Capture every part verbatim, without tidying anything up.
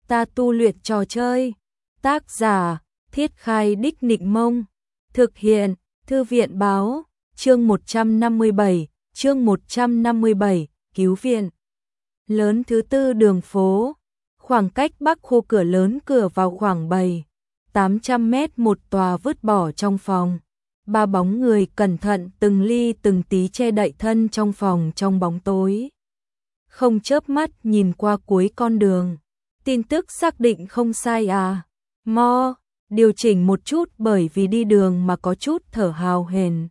Ta tu luyện trò chơi. Tác giả, Thiết Khai Đích Nịnh Mông. Thực hiện, Thư viện báo, chương một trăm năm mươi bảy, chương một trăm năm mươi bảy, cứu viện. Lớn thứ tư đường phố, khoảng cách bắc khu cửa lớn cửa vào khoảng bảy, tám trăm mét một tòa vứt bỏ trong phòng. Ba bóng người cẩn thận từng ly từng tí che đậy thân trong phòng trong bóng tối. Không chớp mắt nhìn qua cuối con đường. Tin tức xác định không sai à? Mo, điều chỉnh một chút bởi vì đi đường mà có chút thở hào hển.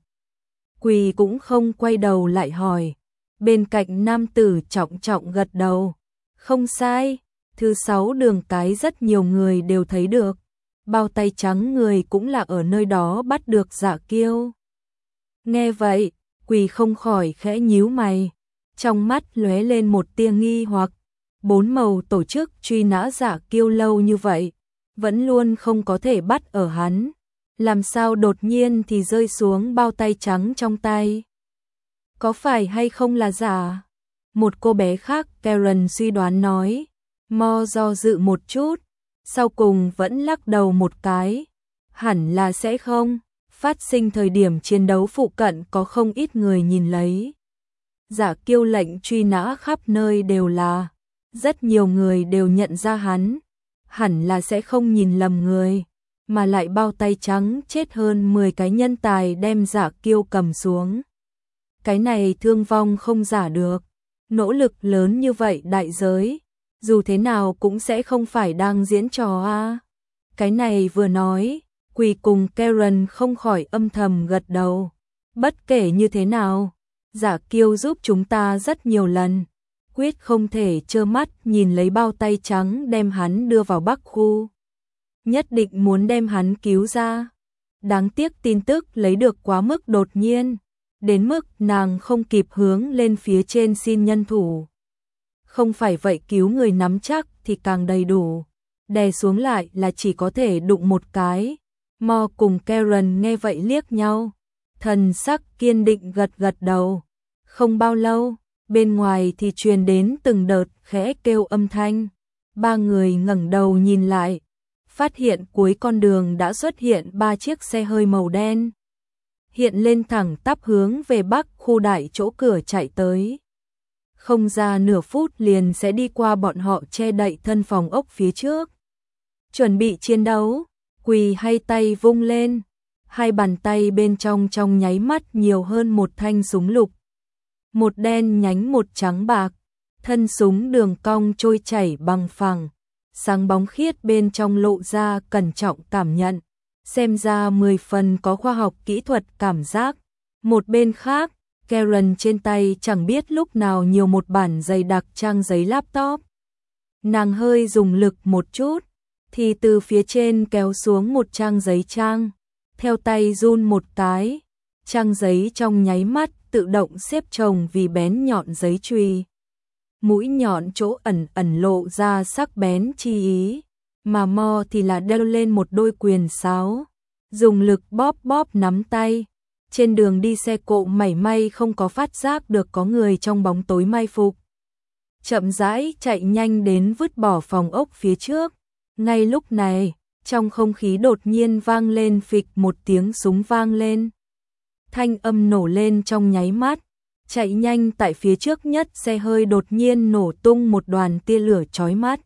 Quỳ cũng không quay đầu lại hỏi. Bên cạnh nam tử trọng trọng gật đầu. Không sai, thứ sáu đường cái rất nhiều người đều thấy được. Bao tay trắng người cũng là ở nơi đó bắt được Dạ Kiêu. Nghe vậy, Quỳ không khỏi khẽ nhíu mày. Trong mắt lóe lên một tia nghi hoặc. Bốn màu tổ chức truy nã Dạ Kiêu lâu như vậy, vẫn luôn không có thể bắt ở hắn. Làm sao đột nhiên thì rơi xuống bao tay trắng trong tay? Có phải hay không là giả? Một cô bé khác Karen suy đoán nói. Mo do dự một chút, sau cùng vẫn lắc đầu một cái. Hẳn là sẽ không. Phát sinh thời điểm chiến đấu phụ cận có không ít người nhìn lấy. Dạ Kiêu lệnh truy nã khắp nơi đều là. Rất nhiều người đều nhận ra hắn. Hẳn là sẽ không nhìn lầm người. Mà lại bao tay trắng chết hơn mười cái nhân tài đem Dạ Kiêu cầm xuống. Cái này thương vong không giả được. Nỗ lực lớn như vậy đại giới, dù thế nào cũng sẽ không phải đang diễn trò a. Cái này vừa nói, Quỳ cùng Karen không khỏi âm thầm gật đầu. Bất kể như thế nào, Dạ Kiêu giúp chúng ta rất nhiều lần, quyết không thể trơ mắt nhìn lấy bao tay trắng đem hắn đưa vào Bắc khu. Nhất định muốn đem hắn cứu ra. Đáng tiếc tin tức lấy được quá mức đột nhiên, đến mức nàng không kịp hướng lên phía trên xin nhân thủ. Không phải vậy cứu người nắm chắc thì càng đầy đủ. Đè xuống lại là chỉ có thể đụng một cái. Mo cùng Karen nghe vậy liếc nhau. Thần sắc kiên định gật gật đầu. Không bao lâu, bên ngoài thì truyền đến từng đợt khẽ kêu âm thanh. Ba người ngẩng đầu nhìn lại. Phát hiện cuối con đường đã xuất hiện ba chiếc xe hơi màu đen. Hiện lên thẳng tắp hướng về bắc khu đại chỗ cửa chạy tới. Không ra nửa phút liền sẽ đi qua bọn họ che đậy thân phòng ốc phía trước. Chuẩn bị chiến đấu, Quỳ hay tay vung lên. Hai bàn tay bên trong trong nháy mắt nhiều hơn một thanh súng lục. Một đen nhánh một trắng bạc. Thân súng đường cong trôi chảy bằng phẳng. Sáng bóng khiết bên trong lộ ra cẩn trọng cảm nhận. Xem ra mười phần có khoa học kỹ thuật cảm giác. Một bên khác, Karen trên tay chẳng biết lúc nào nhiều một bản dày đặc trang giấy laptop. Nàng hơi dùng lực một chút, thì từ phía trên kéo xuống một trang giấy trang. Theo tay run một cái, trang giấy trong nháy mắt tự động xếp chồng vì bén nhọn giấy chùy. Mũi nhọn chỗ ẩn ẩn lộ ra sắc bén chi ý, mà Mo thì là đeo lên một đôi quyền sáo, dùng lực bóp bóp nắm tay. Trên đường đi xe cộ mảy may không có phát giác được có người trong bóng tối mai phục. Chậm rãi chạy nhanh đến vứt bỏ phòng ốc phía trước. Ngay lúc này, trong không khí đột nhiên vang lên phịch một tiếng súng vang lên. Thanh âm nổ lên trong nháy mắt. Chạy nhanh tại phía trước nhất xe hơi đột nhiên nổ tung một đoàn tia lửa chói mắt.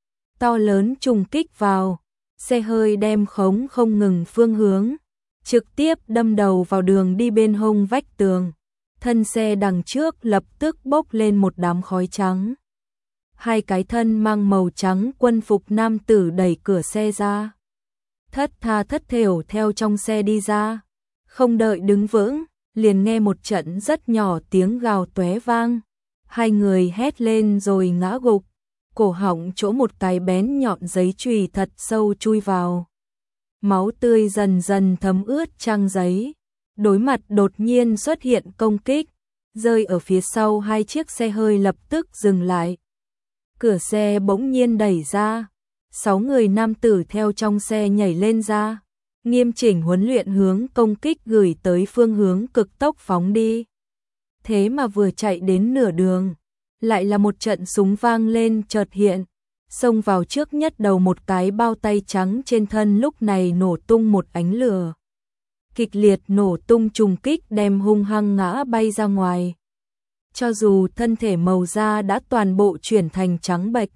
To lớn trùng kích vào, xe hơi đem khống không ngừng phương hướng, trực tiếp đâm đầu vào đường đi bên hông vách tường. Thân xe đằng trước lập tức bốc lên một đám khói trắng. Hai cái thân mang màu trắng quân phục nam tử đẩy cửa xe ra. Thất tha thất thểu theo trong xe đi ra. Không đợi đứng vững, liền nghe một trận rất nhỏ tiếng gào tóe vang. Hai người hét lên rồi ngã gục. Cổ họng chỗ một cái bén nhọn giấy chùy thật sâu chui vào. Máu tươi dần dần thấm ướt trang giấy. Đối mặt đột nhiên xuất hiện công kích, rơi ở phía sau hai chiếc xe hơi lập tức dừng lại. Cửa xe bỗng nhiên đẩy ra, sáu người nam tử theo trong xe nhảy lên ra, nghiêm chỉnh huấn luyện hướng công kích gửi tới phương hướng cực tốc phóng đi. Thế mà vừa chạy đến nửa đường, lại là một trận súng vang lên chợt hiện, xông vào trước nhất đầu một cái bao tay trắng trên thân lúc này nổ tung một ánh lửa. Kịch liệt nổ tung trùng kích đem hung hăng ngã bay ra ngoài. Cho dù thân thể màu da đã toàn bộ chuyển thành trắng bệch,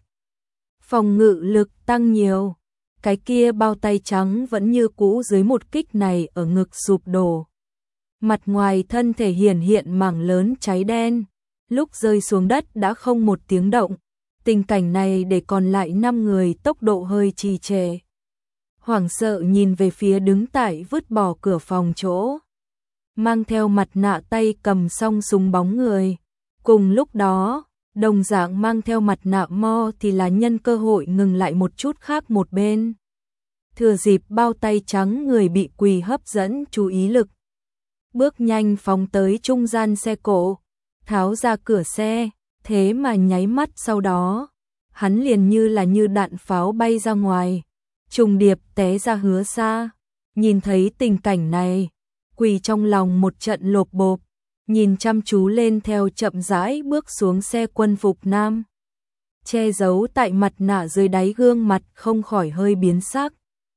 phòng ngự lực tăng nhiều, cái kia bao tay trắng vẫn như cũ dưới một kích này ở ngực sụp đổ. Mặt ngoài thân thể hiển hiện mảng lớn cháy đen, lúc rơi xuống đất đã không một tiếng động. Tình cảnh này để còn lại năm người tốc độ hơi trì trệ. Hoảng sợ nhìn về phía đứng tại vứt bỏ cửa phòng chỗ, mang theo mặt nạ tay cầm song súng bóng người. Cùng lúc đó, đồng dạng mang theo mặt nạ mo thì là nhân cơ hội ngừng lại một chút khác một bên. Thừa dịp bao tay trắng người bị quỳ hấp dẫn chú ý lực. Bước nhanh phóng tới trung gian xe cộ, tháo ra cửa xe, thế mà nháy mắt sau đó, hắn liền như là như đạn pháo bay ra ngoài, trùng điệp té ra hứa xa. Nhìn thấy tình cảnh này, quỳ trong lòng một trận lộp bộp, nhìn chăm chú lên theo chậm rãi bước xuống xe quân phục nam. Che giấu tại mặt nạ dưới đáy gương mặt không khỏi hơi biến sắc.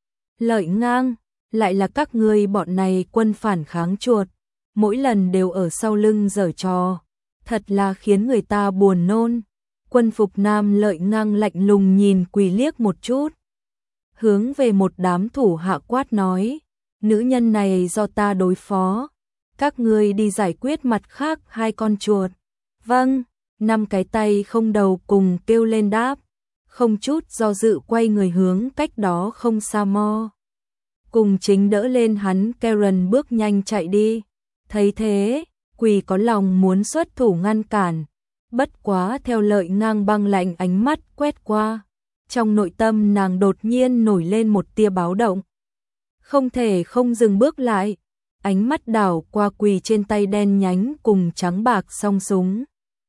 Lợi Ngang, lại là các ngươi bọn này quân phản kháng chuột, mỗi lần đều ở sau lưng giở trò, thật là khiến người ta buồn nôn. Quân phục nam Lợi Ngang lạnh lùng nhìn quỳ liếc một chút, hướng về một đám thủ hạ quát nói, nữ nhân này do ta đối phó, các ngươi đi giải quyết mặt khác hai con chuột. Vâng, năm cái tay không đầu cùng kêu lên đáp, không chút do dự quay người hướng cách đó không xa mo. Cùng chính đỡ lên hắn Karen bước nhanh chạy đi. Thấy thế, quỳ có lòng muốn xuất thủ ngăn cản, bất quá theo Lợi Ngang băng lạnh ánh mắt quét qua, trong nội tâm nàng đột nhiên nổi lên một tia báo động. Không thể không dừng bước lại, ánh mắt đảo qua quỳ trên tay đen nhánh cùng trắng bạc song súng.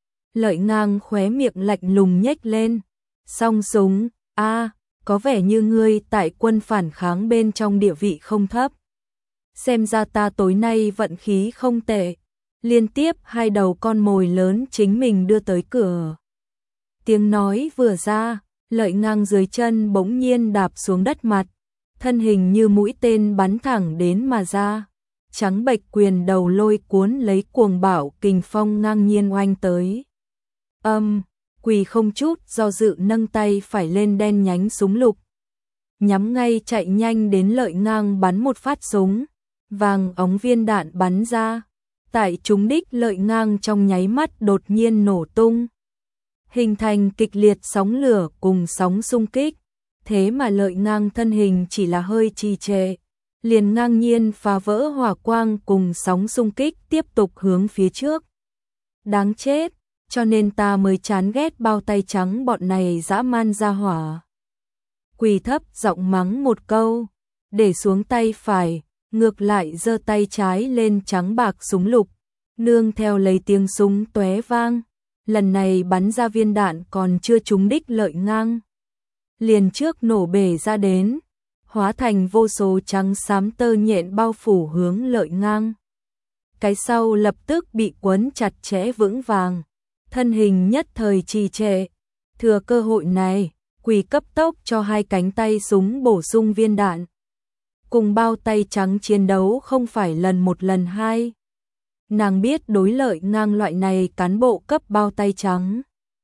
Lợi Ngang khóe miệng lạnh lùng nhếch lên, song súng, a, có vẻ như ngươi tại quân phản kháng bên trong địa vị không thấp. Xem ra ta tối nay vận khí không tệ, liên tiếp hai đầu con mồi lớn chính mình đưa tới cửa. Tiếng nói vừa ra, Lợi Ngang dưới chân bỗng nhiên đạp xuống đất mặt, thân hình như mũi tên bắn thẳng đến mà ra. Trắng bệch quyền đầu lôi cuốn lấy cuồng bạo kình phong ngang nhiên oanh tới. Âm, quỳ không chút do dự nâng tay phải lên đen nhánh súng lục, nhắm ngay chạy nhanh đến Lợi Ngang bắn một phát súng, vàng ống viên đạn bắn ra, tại trúng đích Lợi Ngang trong nháy mắt đột nhiên nổ tung, hình thành kịch liệt sóng lửa cùng sóng xung kích, thế mà Lợi Ngang thân hình chỉ là hơi trì trệ, liền ngang nhiên phá vỡ hỏa quang cùng sóng xung kích tiếp tục hướng phía trước. Đáng chết, cho nên ta mới chán ghét bao tay trắng bọn này dã man ra hỏa. Quỳ thấp giọng mắng một câu, để xuống tay phải, ngược lại giơ tay trái lên trắng bạc súng lục, nương theo lấy tiếng súng tóe vang, lần này bắn ra viên đạn còn chưa trúng đích Lợi Ngang, liền trước nổ bể ra đến, hóa thành vô số trắng xám tơ nhện bao phủ hướng Lợi Ngang. Cái sau lập tức bị quấn chặt chẽ vững vàng, thân hình nhất thời trì trệ. Thừa cơ hội này, quỳ cấp tốc cho hai cánh tay súng bổ sung viên đạn. Cùng bao tay trắng chiến đấu không phải lần một lần hai. Nàng biết đối Lợi Ngang loại này cán bộ cấp bao tay trắng,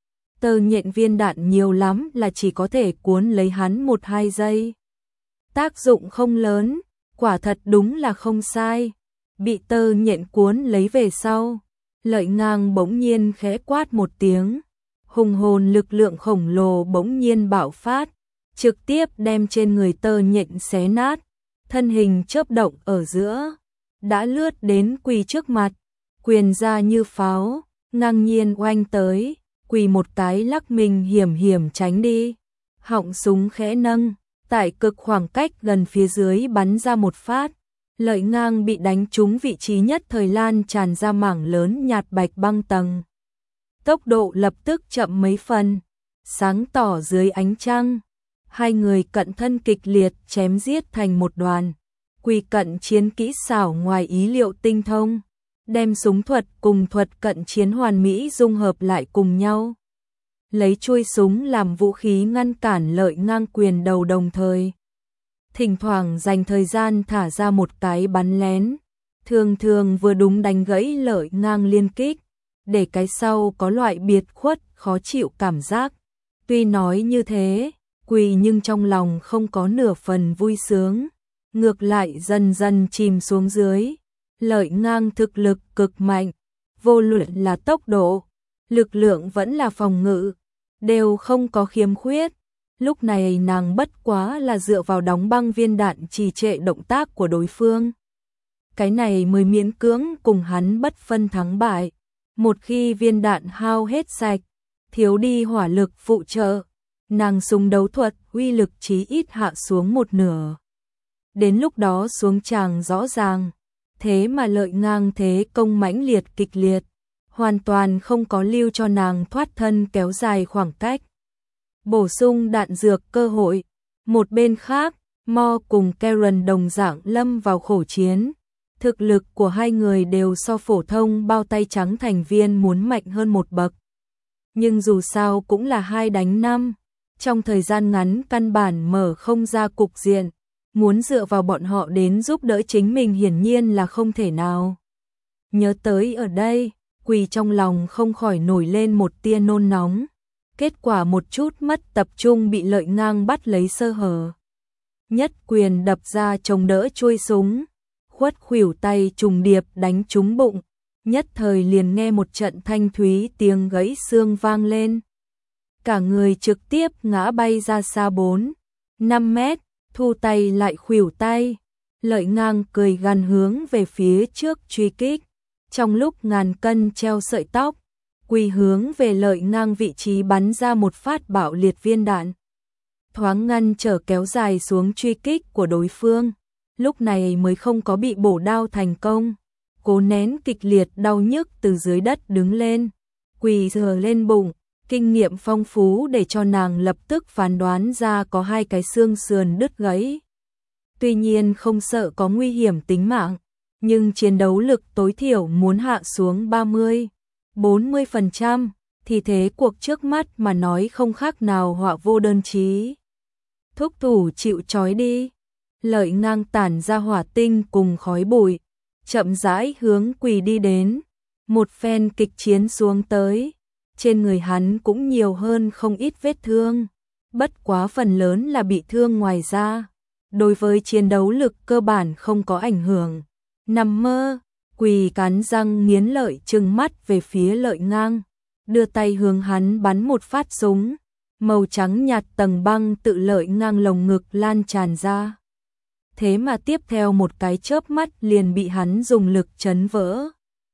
tơ nhện viên đạn nhiều lắm là chỉ có thể cuốn lấy hắn một hai giây. Tác dụng không lớn, quả thật đúng là không sai. Bị tơ nhện cuốn lấy về sau, Lợi Ngang bỗng nhiên khẽ quát một tiếng, hùng hồn lực lượng khổng lồ bỗng nhiên bạo phát, trực tiếp đem trên người tơ nhện xé nát, thân hình chớp động ở giữa, đã lướt đến quỳ trước mặt, quyền ra như pháo, ngang nhiên oanh tới, quỳ một cái lắc mình hiểm hiểm tránh đi, họng súng khẽ nâng, tại cực khoảng cách gần phía dưới bắn ra một phát. Lợi Ngang bị đánh trúng vị trí nhất thời lan tràn ra mảng lớn nhạt bạch băng tầng. Tốc độ lập tức chậm mấy phần, sáng tỏ dưới ánh trăng. Hai người cận thân kịch liệt chém giết thành một đoàn. Quỳ cận chiến kỹ xảo ngoài ý liệu tinh thông, đem súng thuật cùng thuật cận chiến hoàn mỹ dung hợp lại cùng nhau. lấy chuôi súng làm vũ khí ngăn cản Lợi Ngang quyền đầu, đồng thời thỉnh thoảng dành thời gian thả ra một cái bắn lén, thường thường vừa đúng đánh gãy Lợi Ngang liên kích, để cái sau có loại biệt khuất khó chịu cảm giác. Tuy nói như thế, Quỳ nhưng trong lòng không có nửa phần vui sướng, ngược lại dần dần chìm xuống dưới. Lợi Ngang thực lực cực mạnh, vô luận là tốc độ, lực lượng vẫn là phòng ngự, đều không có khiếm khuyết. Lúc này nàng bất quá là dựa vào đóng băng viên đạn trì trệ động tác của đối phương. Cái này mới miễn cưỡng cùng hắn bất phân thắng bại. Một khi viên đạn hao hết sạch, thiếu đi hỏa lực phụ trợ, nàng súng đấu thuật uy lực chí ít hạ xuống một nửa. Đến lúc đó xuống tràng rõ ràng, thế mà Lợi Ngang thế công mãnh liệt kịch liệt, hoàn toàn không có lưu cho nàng thoát thân kéo dài khoảng cách. Bổ sung đạn dược cơ hội. Một bên khác, Mo cùng Karen đồng dạng lâm vào khổ chiến. Thực lực của hai người đều so phổ thông bao tay trắng thành viên muốn mạnh hơn một bậc. Nhưng dù sao cũng là hai đánh năm, trong thời gian ngắn căn bản mở không ra cục diện, muốn dựa vào bọn họ đến giúp đỡ chính mình hiển nhiên là không thể nào. Nhớ tới ở đây, Quỳ trong lòng không khỏi nổi lên một tia nôn nóng. Kết quả một chút mất tập trung bị Lợi Ngang bắt lấy sơ hở. Nhất quyền đập ra chống đỡ chuôi súng, khuất khuỷu tay trùng điệp đánh trúng bụng, nhất thời liền nghe một trận thanh thúy tiếng gãy xương vang lên. Cả người trực tiếp ngã bay ra xa bốn, năm mét, thu tay lại khuỷu tay. Lợi Ngang cười gằn hướng về phía trước truy kích, trong lúc ngàn cân treo sợi tóc. Quỳ hướng về Lợi Ngang vị trí bắn ra một phát bạo liệt viên đạn, thoáng ngăn trở kéo dài xuống truy kích của đối phương, lúc này mới không có bị bổ đao thành công. Cố nén kịch liệt đau nhức từ dưới đất đứng lên, Quỳ sờ lên bụng, kinh nghiệm phong phú để cho nàng lập tức phán đoán ra có hai cái xương sườn đứt gãy. Tuy nhiên không sợ có nguy hiểm tính mạng, nhưng chiến đấu lực tối thiểu muốn hạ xuống ba mươi, bốn mươi phần trăm, thì thế cuộc trước mắt mà nói không khác nào họa vô đơn chí. Thúc thủ chịu trói đi. Lợi Ngang tản ra hỏa tinh cùng khói bụi, chậm rãi hướng Quỳ đi đến. Một phen kịch chiến xuống tới, trên người hắn cũng nhiều hơn không ít vết thương, bất quá phần lớn là bị thương ngoài da, đối với chiến đấu lực cơ bản không có ảnh hưởng. Nằm mơ. Quỳ cắn răng nghiến lợi trừng mắt về phía Lợi Ngang, đưa tay hướng hắn bắn một phát súng, màu trắng nhạt tầng băng tự Lợi Ngang lồng ngực lan tràn ra. Thế mà tiếp theo một cái chớp mắt liền bị hắn dùng lực chấn vỡ.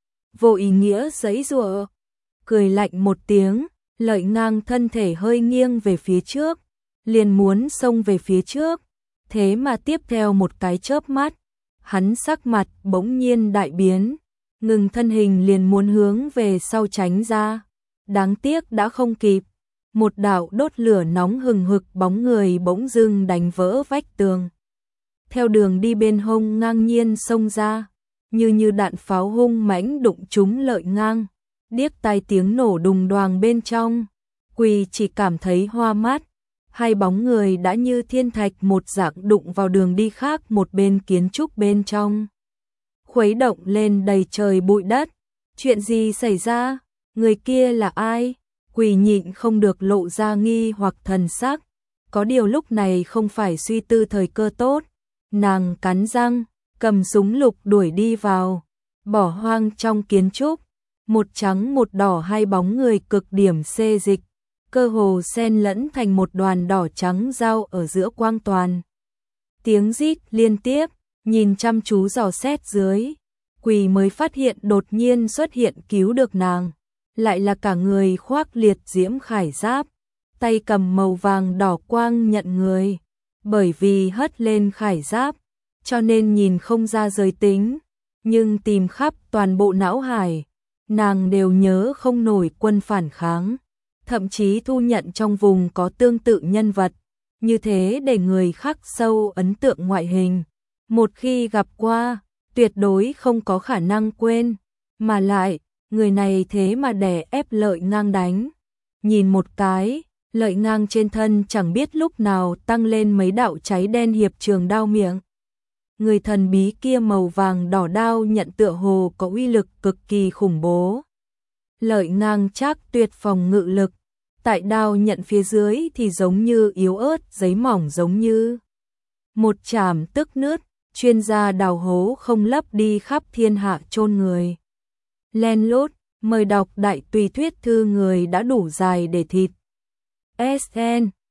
Vô ý nghĩa giãy giụa, cười lạnh một tiếng, Lợi Ngang thân thể hơi nghiêng về phía trước, liền muốn xông về phía trước, thế mà tiếp theo một cái chớp mắt, hắn sắc mặt bỗng nhiên đại biến, ngừng thân hình liền muốn hướng về sau tránh ra. Đáng tiếc đã không kịp, một đạo đốt lửa nóng hừng hực bóng người bỗng dưng đánh vỡ vách tường. Theo đường đi bên hông ngang nhiên xông ra, như như đạn pháo hung mãnh đụng trúng Lợi Ngang, điếc tai tiếng nổ đùng đoàng bên trong. Quỳ chỉ cảm thấy hoa mắt. Hai bóng người đã như thiên thạch một dạng đụng vào đường đi khác một bên kiến trúc bên trong. Khuấy động lên đầy trời bụi đất. Chuyện gì xảy ra? Người kia là ai? Quỳ nhịn không được lộ ra nghi hoặc thần sắc. Có điều lúc này không phải suy tư thời cơ tốt. Nàng cắn răng, cầm súng lục đuổi đi vào. Bỏ hoang trong kiến trúc. Một trắng một đỏ hai bóng người cực điểm xê dịch, cơ hồ xen lẫn thành một đoàn đỏ trắng giao ở giữa quang toàn. Tiếng rít liên tiếp, nhìn chăm chú dò xét dưới, Quỳ mới phát hiện đột nhiên xuất hiện cứu được nàng, lại là cả người khoác liệt diễm khải giáp, tay cầm màu vàng đỏ quang nhận người, bởi vì hất lên khải giáp, cho nên nhìn không ra giới tính, nhưng tìm khắp toàn bộ não hải, nàng đều nhớ không nổi quân phản kháng. Thậm chí thu nhận trong vùng có tương tự nhân vật, như thế để người khắc sâu ấn tượng ngoại hình. Một khi gặp qua, tuyệt đối không có khả năng quên, mà lại, người này thế mà đè ép Lợi Ngang đánh. nhìn một cái, lợi ngang trên thân chẳng biết lúc nào tăng lên mấy đạo cháy đen hiệp trường đao miệng. Người thần bí kia màu vàng đỏ đao nhận tựa hồ có uy lực cực kỳ khủng bố. Lợi ngang chắc tuyệt phòng ngự lực, tại đao nhận phía dưới thì giống như yếu ớt giấy mỏng, giống như một chảm tức nứt, chuyên gia đào hố không lấp đi khắp thiên hạ chôn người. Len lút, mời đọc đại tùy thuyết thư người đã đủ dài để thịt. ét en